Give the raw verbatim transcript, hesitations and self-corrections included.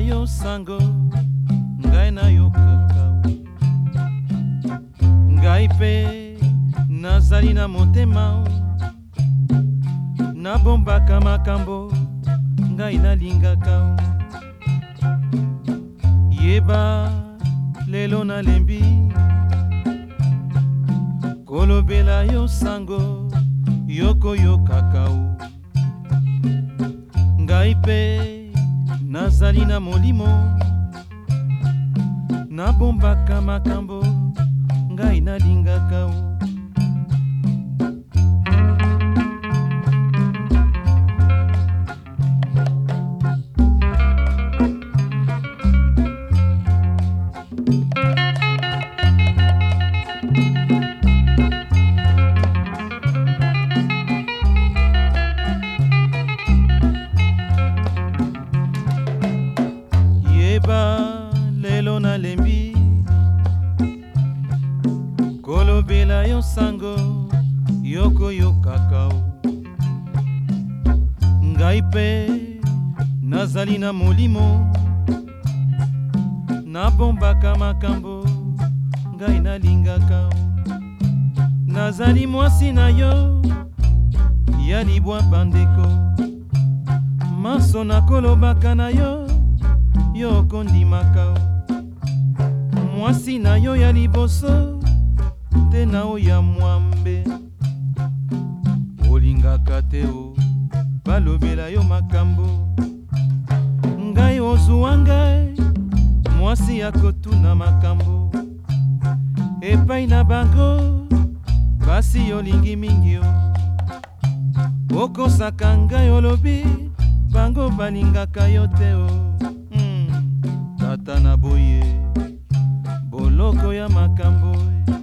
yo sango ngai na yo kakao ngai pe nazali na motema nabombaka makambo ngai nalingaka yeba lelo nalembi kolobela yo sango yokoyokaka ngai pe nazali na molimo nabombaka makambo ngai nalingaka lelo nalembi kolobela yo sango yokoyokaka ngai pe nazali na molimo nabombaka makambo ngai nalingaka nazali mwasi na yo ya libwa bandeko maso nakolobaka na yo yo kondimaka mwasi na yo ya liboso te na o ya mwambe olingaka te o balobela yo makambo ngai ozuwa ngai mwasi ya kotuna makambo epai na bango basi olingi mingi o okosaka ngai olobi bango balingaka yo te o tata na boye boloko ya makambo